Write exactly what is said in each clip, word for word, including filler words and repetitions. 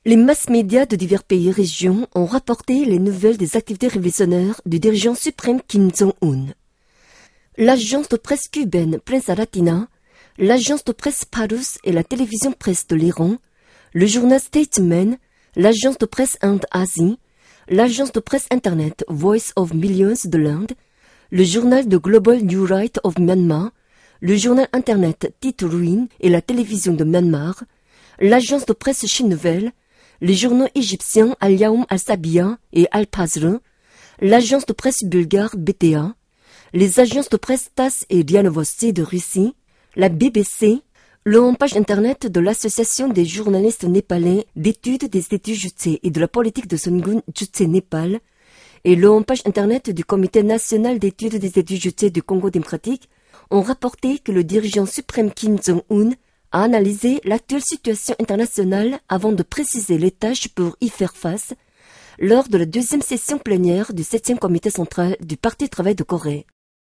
Les masses médias de divers pays et régions ont rapporté les nouvelles des activités révolutionnaires du dirigeant suprême Kim Jong-un. L'agence de presse cubaine Prensa Latina, l'agence de presse Parus et la télévision presse de l'Iran, le journal Statesman, l'agence de presse Inde-Asie, l'agence de presse Internet Voice of Millions de l'Inde, le journal de Global New Right of Myanmar, le journal Internet Titruin et la télévision de Myanmar, l'agence de presse Chine Nouvelle, les journaux égyptiens Al-Yaoum Al-Sabia et Al-Pazr, l'agence de presse bulgare B T A, les agences de presse TASS et RIA Novosti de Russie, la B B C, le homepage internet de l'Association des journalistes népalais d'études des études jutées et de la politique de Songun Jutse Népal, et le homepage internet du Comité national d'études des études jutées du Congo démocratique ont rapporté que le dirigeant suprême Kim Jong-un a analysé l'actuelle situation internationale avant de préciser les tâches pour y faire face lors de la deuxième session plénière du septième comité central du Parti Travail de Corée.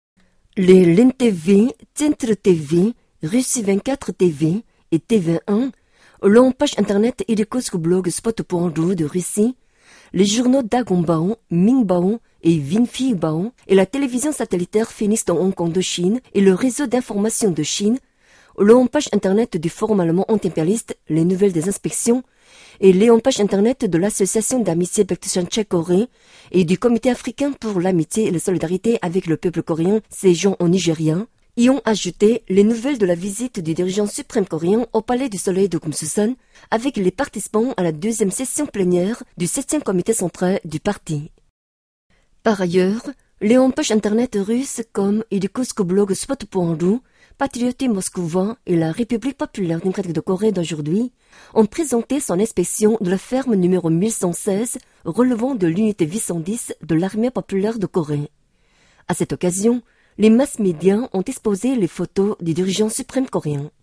Les L N T V, Centre T V, Russie vingt-quatre T V et T V un, le page internet Irikosk blog spot point ru de Russie, les journaux Dagonbao, Mingbao et Winfibao et la télévision satellitaire Phoenix dans Hong Kong de Chine et le réseau d'information de Chine, le homepage internet du Forum allemand anti-impérialiste, les nouvelles des inspections, et les homepages internet de l'Association d'amitié Baekdusan-Corée et du Comité africain pour l'amitié et la solidarité avec le peuple coréen séjourne au Nigeria, y ont ajouté les nouvelles de la visite du dirigeant suprême coréen au Palais du Soleil de Kumsusan avec les participants à la deuxième session plénière du septième comité central du parti. Par ailleurs, les homepages internet russes comme Irikosk blog spot point ru, Patriote Moskova et la République populaire démocratique de Corée d'aujourd'hui ont présenté son inspection de la ferme numéro mille cent seize relevant de l'unité huit cent dix de l'armée populaire de Corée. À cette occasion, les masses médias ont exposé les photos du dirigeant suprême coréen.